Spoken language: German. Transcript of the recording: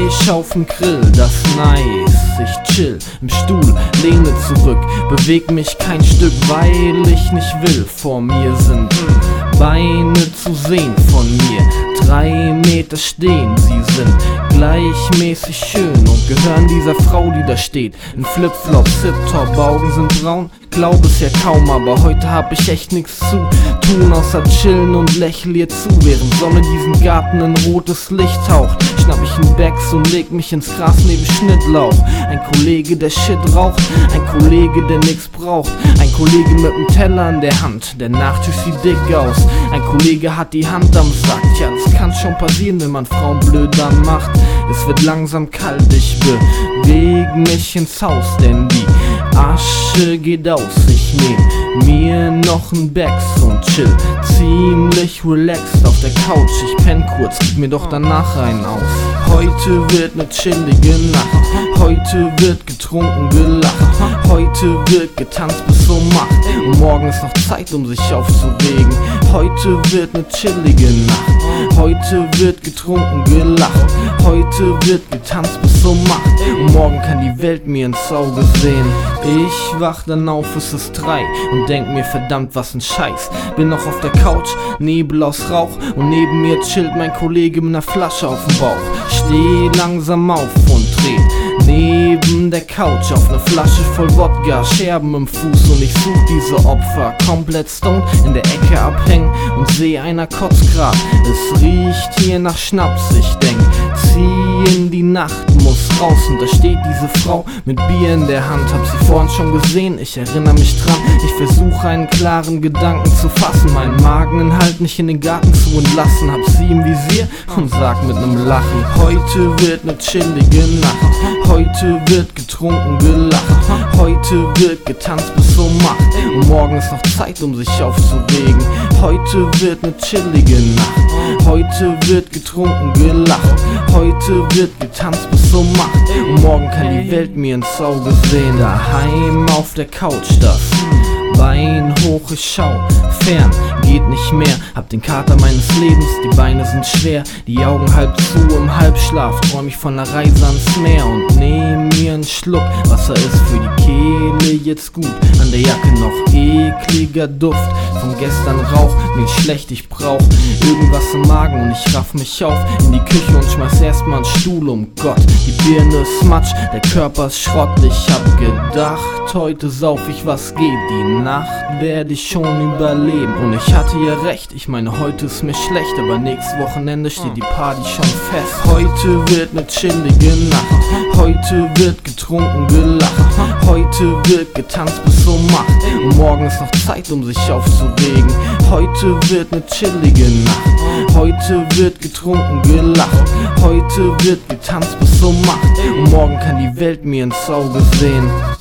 Fisch auf'm Grill, das nice. Ich chill im Stuhl, lehne zurück, beweg mich kein Stück, weil ich nicht will. Vor mir sind Beine zu sehen von mir, 3 Meter stehen, sie sind gleichmäßig schön und gehören dieser Frau, die da steht. In Flipflops, Zip-Top, Augen sind braun, glaub es ja kaum, aber heute hab ich echt nix zu tun, außer chillen und lächl ihr zu, während Sonne diesen Garten in rotes Licht taucht. Schnapp ich einen Becks und leg mich ins Gras neben Schnittlauch. Ein Kollege, der Shit raucht, ein Kollege, der nix braucht, ein Kollege mit nem Teller in der Hand, der Nachtisch sieht dick aus. Ein Kollege hat die Hand am Sack, ja das kann schon passieren, wenn man Frauen blöd anmacht. Es wird langsam kalt, ich beweg mich ins Haus, denn die Asche geht aus. Ich nehm mir noch n Becks und chill ziemlich relaxed auf der Couch. Ich penn kurz, gib mir doch danach einen aus. Heute wird ne chillige Nacht, heute wird getrunken, gelacht, heute wird getanzt bis um 8 und morgen ist noch Zeit, um sich aufzuregen. Heute wird ne chillige Nacht, heute wird getrunken, gelacht, heute wird getanzt bis um 8 und morgen kann die Welt mir ins Auge sehen. Ich wach dann auf, es ist 3 und denk mir, verdammt, was n Scheiß. Bin noch auf der Couch, Nebel aus Rauch und neben mir chillt mein Kollege mit ner Flasche auf dem Bauch. Steh langsam auf und dreh neben der Couch auf ne Flasche voll Wodka, Scherben im Fuß und ich such diese Opfer. Komplett stoned in der Ecke abhängen und seh, einer kotzt grad. Es riecht hier nach Schnaps, ich denk, zieh in die Nacht, muss raus. Und da steht diese Frau mit Bier in der Hand, hab sie vorhin schon gesehen, ich erinnere mich dran. Ich versuche einen klaren Gedanken zu fassen, meinen Magen in Halt nicht in den Garten zu entlassen. Hab sie im Visier und sag mit nem Lachen: Heute wird ne chillige Nacht, heute wird getrunken, gelacht, heute wird getanzt bis um 8 und morgen ist noch Zeit, um sich aufzuregen. Heute wird ne chillige Nacht, heute wird getrunken, gelacht, heute wird getanzt bis um 8 und morgen kann die Welt mir ins Auge sehen. Daheim auf der Couch, das Bein hoch, ich schau fern, geht nicht mehr, hab den Kater meines Lebens, die Beine sind schwer, die Augen halb zu im Halbschlaf, träum ich von der Reise ans Meer und nehm mir einen Schluck. Wasser ist für die Kehle jetzt gut, an der Jacke noch ekliger Duft von gestern Rauch, mir schlecht, ich brauch irgendwas im Magen und ich raff mich auf in die Küche und schmeiß erstmal einen Stuhl um. Gott, die Birne ist Matsch, der Körper ist Schrott, ich hab gedacht, heute sauf ich was geht, die Nacht werde ich schon überleben. Und ich hatte ja recht, ich meine, heute ist mir schlecht, aber nächstes Wochenende steht die Party schon fest. Heute wird ne chillige Nacht, heute wird getrunken, gelacht, heute wird getanzt bis um 8 und morgen ist noch Zeit, um sich aufzuregen. Heute wird ne chillige Nacht, heute wird getrunken, gelacht, heute wird getanzt bis um 8 und morgen kann die Welt mir ins Auge sehen.